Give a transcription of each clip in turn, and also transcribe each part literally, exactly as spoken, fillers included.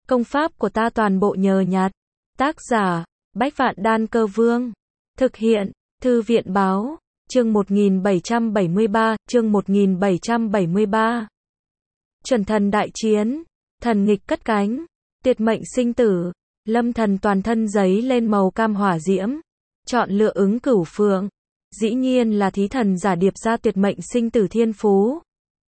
Công pháp của ta toàn bộ nhờ nhặt. Tác giả, Bách Vạn Đan Cơ Vương. Thực hiện, Thư viện Báo. Chương một nghìn bảy trăm bảy mươi ba, chương một nghìn bảy trăm bảy mươi ba. Chuẩn thần đại chiến, thần nghịch cất cánh, tuyệt mệnh sinh tử, Lâm Thần toàn thân giấy lên màu cam hỏa diễm, chọn lựa Ứng Cửu Phượng, dĩ nhiên là thí thần giả điệp ra tuyệt mệnh sinh tử thiên phú.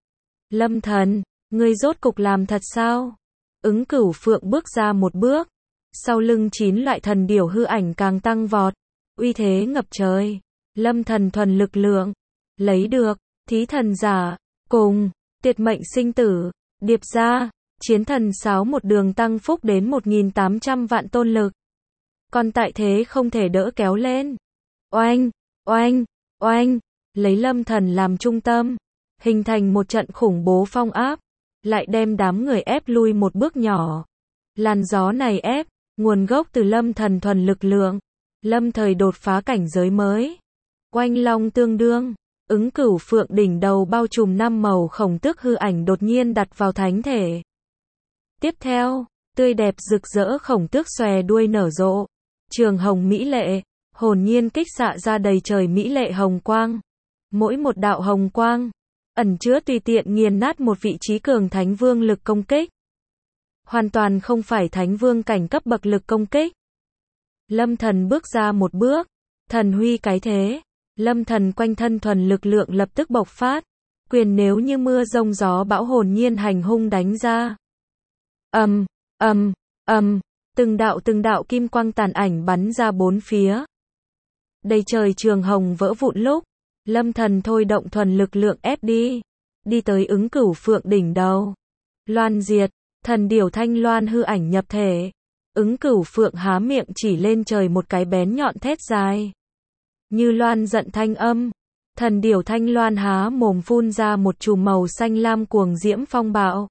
Lâm Thần, ngươi rốt cục làm thật sao? Ứng Cửu Phượng bước ra một bước, sau lưng chín loại thần điểu hư ảnh càng tăng vọt, uy thế ngập trời. Lâm Thần thuần lực lượng, lấy được, thí thần giả, cùng, tuyệt mệnh sinh tử, điệp ra, chiến thần sáo một đường tăng phúc đến một nghìn tám trăm vạn tôn lực. Còn tại thế không thể đỡ kéo lên. Oanh, oanh, oanh, lấy Lâm Thần làm trung tâm, hình thành một trận khủng bố phong áp, lại đem đám người ép lui một bước nhỏ. Làn gió này ép, nguồn gốc từ Lâm Thần thuần lực lượng, lâm thời đột phá cảnh giới mới. Oanh long tương đương, Ứng Cửu Phượng đỉnh đầu bao trùm năm màu khổng tước hư ảnh đột nhiên đặt vào thánh thể. Tiếp theo, tươi đẹp rực rỡ khổng tước xòe đuôi nở rộ, trường hồng mỹ lệ, hồn nhiên kích xạ ra đầy trời mỹ lệ hồng quang. Mỗi một đạo hồng quang, ẩn chứa tùy tiện nghiền nát một vị trí cường thánh vương lực công kích. Hoàn toàn không phải thánh vương cảnh cấp bậc lực công kích. Lâm Thần bước ra một bước, thần huy cái thế. Lâm Thần quanh thân thuần lực lượng lập tức bộc phát, quyền nếu như mưa rông gió bão hồn nhiên hành hung đánh ra. Ầm, ầm, ầm, từng đạo từng đạo kim quang tàn ảnh bắn ra bốn phía. Đầy trời trường hồng vỡ vụn lúc, Lâm Thần thôi động thuần lực lượng ép đi, đi tới Ứng Cửu Phượng đỉnh đầu. Loan diệt, thần điểu thanh loan hư ảnh nhập thể. Ứng Cửu Phượng há miệng chỉ lên trời một cái bén nhọn thét dài. Như loan giận thanh âm, thần điểu thanh loan há mồm phun ra một chùm màu xanh lam cuồng diễm phong bạo.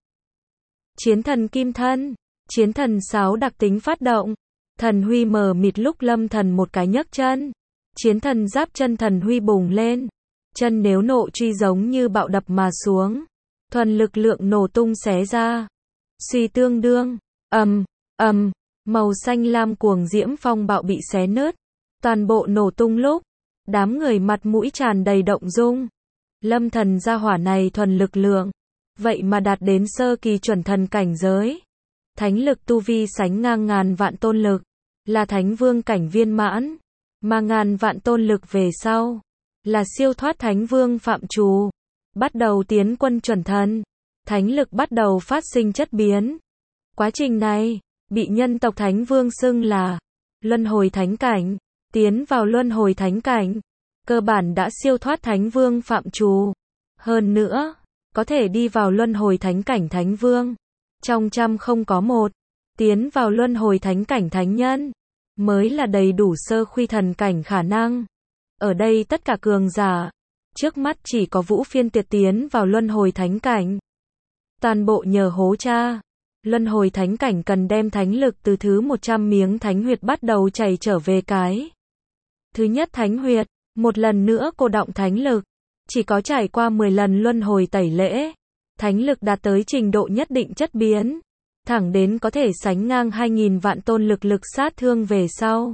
Chiến thần kim thân, chiến thần sáo đặc tính phát động, thần huy mờ mịt lúc Lâm Thần một cái nhấc chân, chiến thần giáp chân thần huy bùng lên, chân nếu nộ truy giống như bạo đập mà xuống, thuần lực lượng nổ tung xé ra, suy tương đương, ầm, ầm, màu xanh lam cuồng diễm phong bạo bị xé nứt, toàn bộ nổ tung lúc, đám người mặt mũi tràn đầy động dung. Lâm Thần gia hỏa này thuần lực lượng, vậy mà đạt đến sơ kỳ chuẩn thần cảnh giới. Thánh lực tu vi sánh ngang ngàn vạn tôn lực, là thánh vương cảnh viên mãn, mà ngàn vạn tôn lực về sau, là siêu thoát thánh vương phạm trù, bắt đầu tiến quân chuẩn thần, thánh lực bắt đầu phát sinh chất biến. Quá trình này, bị nhân tộc thánh vương xưng là luân hồi thánh cảnh. Tiến vào luân hồi thánh cảnh, cơ bản đã siêu thoát thánh vương phạm trù. Hơn nữa, có thể đi vào luân hồi thánh cảnh thánh vương, trong trăm không có một. Tiến vào luân hồi thánh cảnh thánh nhân, mới là đầy đủ sơ khuy thần cảnh khả năng. Ở đây tất cả cường giả, trước mắt chỉ có Vũ Phiên Tuyệt tiến vào luân hồi thánh cảnh. Toàn bộ nhờ hố cha. Luân hồi thánh cảnh cần đem thánh lực từ thứ một trăm miếng thánh huyệt bắt đầu chảy trở về cái. Thứ nhất thánh huyệt, một lần nữa cô đọng thánh lực, chỉ có trải qua mười lần luân hồi tẩy lễ, thánh lực đạt tới trình độ nhất định chất biến, thẳng đến có thể sánh ngang hai nghìn vạn tôn lực lực sát thương về sau.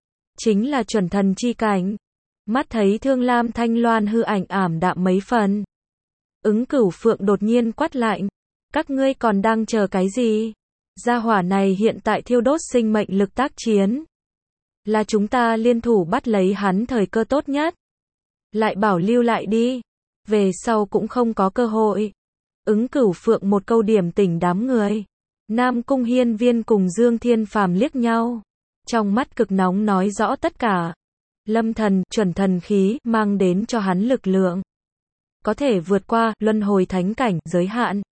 Chính là chuẩn thần chi cảnh. Mắt thấy Thương Lam Thanh Loan hư ảnh ảm đạm mấy phần. Ứng Cửu Phượng đột nhiên quát lạnh, các ngươi còn đang chờ cái gì? Gia hỏa này hiện tại thiêu đốt sinh mệnh lực tác chiến. Là chúng ta liên thủ bắt lấy hắn thời cơ tốt nhất. Lại bảo lưu lại đi. Về sau cũng không có cơ hội. Ứng Cửu Phượng một câu điểm tỉnh đám người. Nam Cung Hiên Viên cùng Dương Thiên Phàm liếc nhau. Trong mắt cực nóng nói rõ tất cả. Lâm Thần, chuẩn thần khí, mang đến cho hắn lực lượng. Có thể vượt qua, luân hồi thánh cảnh, giới hạn.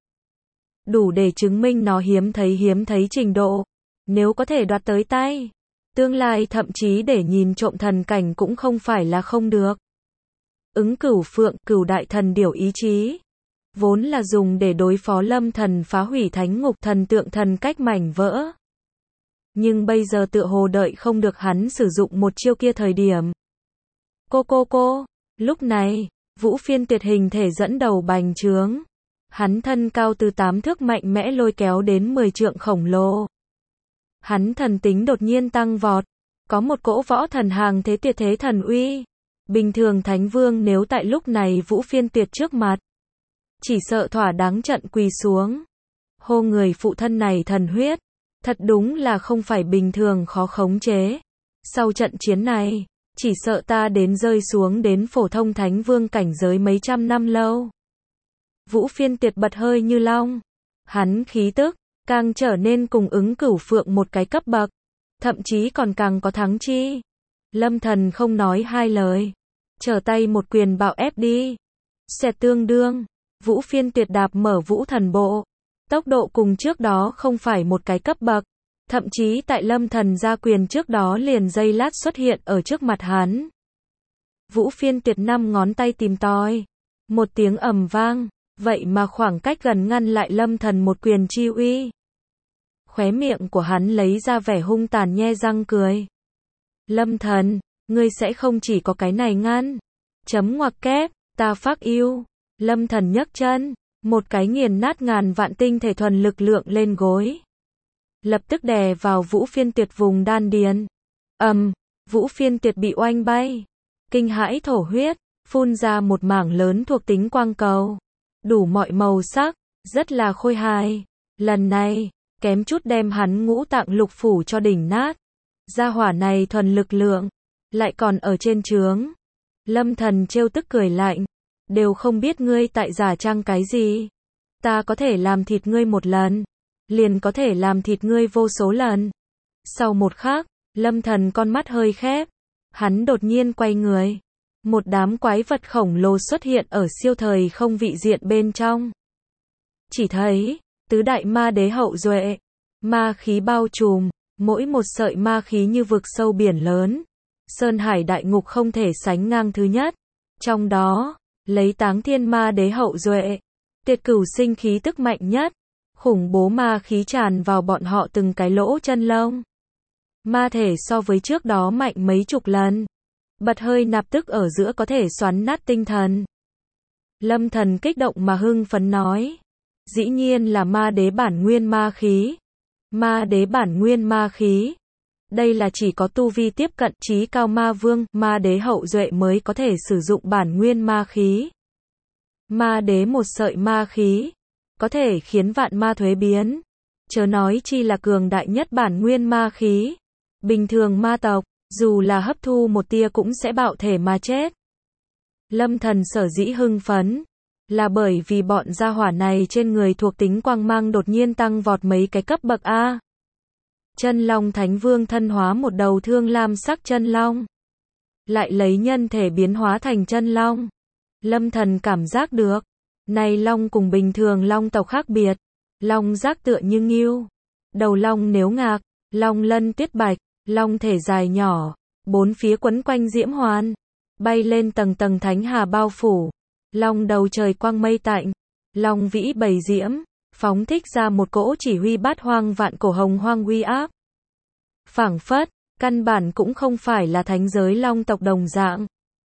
Đủ để chứng minh nó hiếm thấy hiếm thấy trình độ. Nếu có thể đoạt tới tay, tương lai thậm chí để nhìn trộm thần cảnh cũng không phải là không được. Ứng Cửu Phượng, cửu đại thần điểu ý chí, vốn là dùng để đối phó Lâm Thần phá hủy thánh ngục thần tượng thần cách mảnh vỡ. Nhưng bây giờ tựa hồ đợi không được hắn sử dụng một chiêu kia thời điểm. Cô cô cô, lúc này, Vũ Phiên Tuyệt hình thể dẫn đầu bành trướng. Hắn thân cao từ tám thước mạnh mẽ lôi kéo đến mười trượng khổng lồ. Hắn thần tính đột nhiên tăng vọt, có một cỗ võ thần hàng thế tuyệt thế thần uy. Bình thường Thánh Vương nếu tại lúc này Vũ Phiên Tuyệt trước mặt, chỉ sợ thỏa đáng trận quỳ xuống. Hô người phụ thân này thần huyết, thật đúng là không phải bình thường khó khống chế. Sau trận chiến này, chỉ sợ ta đến rơi xuống đến phổ thông Thánh Vương cảnh giới mấy trăm năm lâu. Vũ Phiên Tuyệt bật hơi như long, hắn khí tức càng trở nên cùng ứng Cửu Phượng một cái cấp bậc, thậm chí còn càng có thắng chi. Lâm Thần không nói hai lời, trở tay một quyền bạo ép đi. Xẹt tương đương, Vũ Phiên Tuyệt đạp mở Vũ Thần Bộ, tốc độ cùng trước đó không phải một cái cấp bậc, thậm chí tại Lâm Thần ra quyền trước đó liền giây lát xuất hiện ở trước mặt hắn. Vũ Phiên Tuyệt năm ngón tay tìm tòi, một tiếng ầm vang, vậy mà khoảng cách gần ngăn lại Lâm Thần một quyền chi uy. Khóe miệng của hắn lấy ra vẻ hung tàn nhe răng cười. Lâm Thần, ngươi sẽ không chỉ có cái này ngăn. Chấm ngoặc kép, ta phát yêu. Lâm Thần nhấc chân, một cái nghiền nát ngàn vạn tinh thể thuần lực lượng lên gối. Lập tức đè vào Vũ Phiên Tuyệt vùng đan điền. Ầm, um, Vũ Phiên Tuyệt bị oanh bay. Kinh hãi thổ huyết, phun ra một mảng lớn thuộc tính quang cầu. Đủ mọi màu sắc, rất là khôi hài. Lần này, kém chút đem hắn ngũ tạng lục phủ cho đỉnh nát. Gia hỏa này thuần lực lượng, lại còn ở trên trướng. Lâm Thần trêu tức cười lạnh, đều không biết ngươi tại giả trang cái gì. Ta có thể làm thịt ngươi một lần, liền có thể làm thịt ngươi vô số lần. Sau một khắc, Lâm Thần con mắt hơi khép, hắn đột nhiên quay người. Một đám quái vật khổng lồ xuất hiện ở siêu thời không vị diện bên trong. Chỉ thấy, tứ đại ma đế hậu duệ, ma khí bao trùm, mỗi một sợi ma khí như vực sâu biển lớn. Sơn Hải đại ngục không thể sánh ngang thứ nhất. Trong đó, lấy Táng Thiên ma đế hậu duệ, Tuyệt Cửu sinh khí tức mạnh nhất. Khủng bố ma khí tràn vào bọn họ từng cái lỗ chân lông. Ma thể so với trước đó mạnh mấy chục lần. Bật hơi nạp tức ở giữa có thể xoắn nát tinh thần. Lâm Thần kích động mà hưng phấn nói. Dĩ nhiên là ma đế bản nguyên ma khí. Ma đế bản nguyên ma khí. Đây là chỉ có tu vi tiếp cận chí cao ma vương, ma đế hậu duệ mới có thể sử dụng bản nguyên ma khí. Ma đế một sợi ma khí, có thể khiến vạn ma thuế biến. Chớ nói chi là cường đại nhất bản nguyên ma khí. Bình thường ma tộc, dù là hấp thu một tia cũng sẽ bạo thể mà chết. Lâm Thần sở dĩ hưng phấn, là bởi vì bọn gia hỏa này trên người thuộc tính quang mang đột nhiên tăng vọt mấy cái cấp bậc A. Chân Long Thánh Vương thân hóa một đầu thương lam sắc chân long, lại lấy nhân thể biến hóa thành chân long. Lâm Thần cảm giác được, này long cùng bình thường long tộc khác biệt. Long giác tựa như ngưu, đầu long nếu ngạc, long lân tuyết bạch, long thể dài nhỏ, bốn phía quấn quanh diễm hoàn, bay lên tầng tầng thánh hà bao phủ. Long đầu trời quang mây tạnh, long vĩ bầy diễm, phóng thích ra một cỗ chỉ huy bát hoang vạn cổ hồng hoang uy áp. Phảng phất, căn bản cũng không phải là thánh giới long tộc đồng dạng.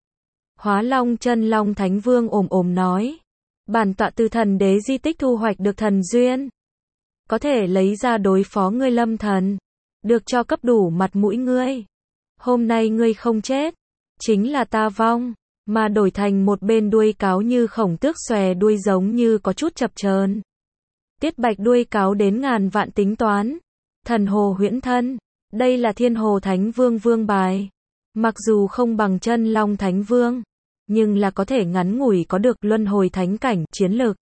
Hóa Long Chân Long Thánh Vương ồm ồm nói, bản tọa từ thần đế di tích thu hoạch được thần duyên, có thể lấy ra đối phó ngươi Lâm Thần, được cho cấp đủ mặt mũi ngươi. Hôm nay ngươi không chết, chính là ta vong, mà đổi thành một bên đuôi cáo như khổng tước xòe đuôi giống như có chút chập chờn. Tiết bạch đuôi cáo đến ngàn vạn tính toán. Thần hồ huyễn thân, đây là Thiên Hồ Thánh Vương vương bài. Mặc dù không bằng Chân Long Thánh Vương, nhưng là có thể ngắn ngủi có được luân hồi thánh cảnh chiến lực.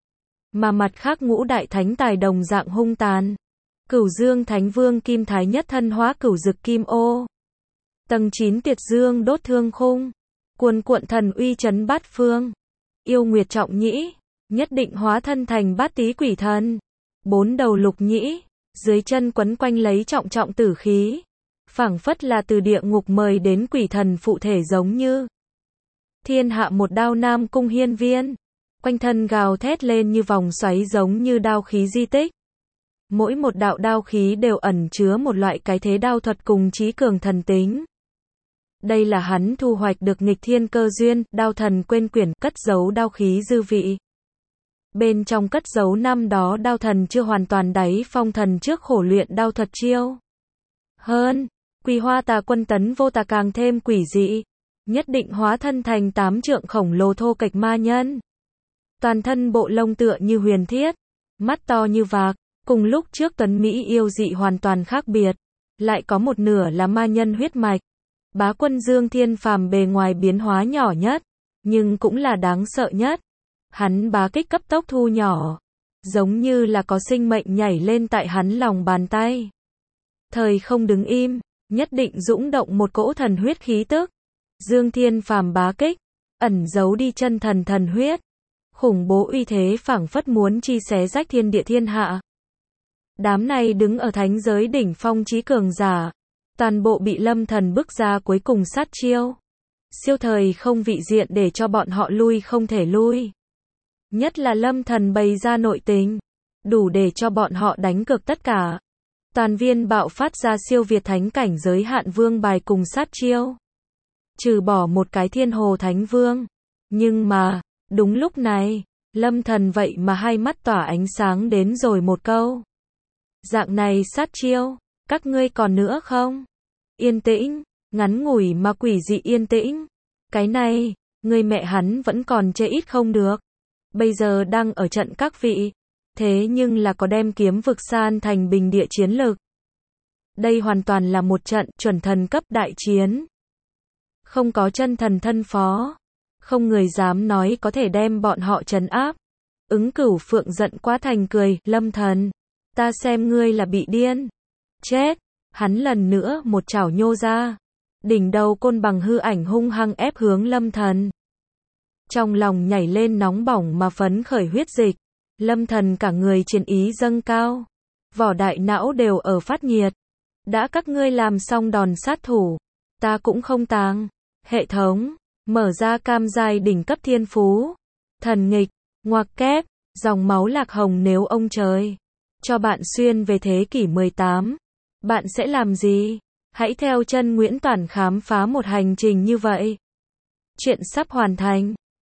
Mà mặt khác ngũ đại thánh tài đồng dạng hung tàn. Cửu Dương Thánh Vương Kim Thái Nhất thân hóa cửu dực kim ô. Tầng chín Tuyệt Dương đốt thương khung. Cuồn cuộn thần uy chấn bát phương. Yêu Nguyệt Trọng Nhĩ, nhất định hóa thân thành bát tý quỷ thần. Bốn đầu lục nhĩ, dưới chân quấn quanh lấy trọng trọng tử khí. Phảng phất là từ địa ngục mời đến quỷ thần phụ thể giống như. Thiên hạ một đao Nam Cung Hiên Viên. Quanh thân gào thét lên như vòng xoáy giống như đao khí di tích. Mỗi một đạo đao khí đều ẩn chứa một loại cái thế đao thuật cùng trí cường thần tính. Đây là hắn thu hoạch được nghịch thiên cơ duyên, đao thần quên quyển, cất giấu đao khí dư vị. Bên trong cất giấu năm đó đao thần chưa hoàn toàn đáy phong thần trước khổ luyện đao thuật chiêu. Hơn, Quỳ Hoa Tà Quân tấn vô tà càng thêm quỷ dị, nhất định hóa thân thành tám trượng khổng lồ thô kệch ma nhân. Toàn thân bộ lông tựa như huyền thiết, mắt to như vạc, cùng lúc trước tuấn Mỹ yêu dị hoàn toàn khác biệt, lại có một nửa là ma nhân huyết mạch. Bá Quân Dương Thiên Phàm bề ngoài biến hóa nhỏ nhất, nhưng cũng là đáng sợ nhất. Hắn bá kích cấp tốc thu nhỏ, giống như là có sinh mệnh nhảy lên tại hắn lòng bàn tay. Thời không đứng im, nhất định dũng động một cỗ thần huyết khí tức. Dương Thiên Phàm bá kích, ẩn giấu đi chân thần thần huyết. Khủng bố uy thế phảng phất muốn chi xé rách thiên địa thiên hạ. Đám này đứng ở thánh giới đỉnh phong chí cường giả, toàn bộ bị Lâm Thần bức ra cuối cùng sát chiêu. Siêu thời không vị diện để cho bọn họ lui không thể lui. Nhất là Lâm Thần bày ra nội tình, đủ để cho bọn họ đánh cược tất cả. Toàn viên bạo phát ra siêu việt thánh cảnh giới hạn vương bài cùng sát chiêu. Trừ bỏ một cái thiên hồ thánh vương. Nhưng mà, đúng lúc này, Lâm Thần vậy mà hai mắt tỏa ánh sáng đến rồi một câu. Dạng này sát chiêu, các ngươi còn nữa không? Yên tĩnh, ngắn ngủi mà quỷ dị yên tĩnh. Cái này, người mẹ hắn vẫn còn chê ít không được. Bây giờ đang ở trận các vị. Thế nhưng là có đem kiếm vực san thành bình địa chiến lực. Đây hoàn toàn là một trận chuẩn thần cấp đại chiến. Không có chân thần thân phó. Không người dám nói có thể đem bọn họ trấn áp. Ứng Cửu Phượng giận quá thành cười, Lâm Thần, ta xem ngươi là bị điên. Chết, hắn lần nữa một chảo nhô ra. Đỉnh đầu côn bằng hư ảnh hung hăng ép hướng Lâm Thần. Trong lòng nhảy lên nóng bỏng mà phấn khởi huyết dịch. Lâm Thần cả người chiến ý dâng cao. Vỏ đại não đều ở phát nhiệt. Đã các ngươi làm xong đòn sát thủ, ta cũng không tàng. Hệ thống, mở ra cam giai đỉnh cấp thiên phú. Thần nghịch, ngoặc kép, dòng máu lạc hồng nếu ông trời cho bạn xuyên về thế kỷ mười tám. Bạn sẽ làm gì? Hãy theo chân Nguyễn Toản khám phá một hành trình như vậy. Chuyện sắp hoàn thành.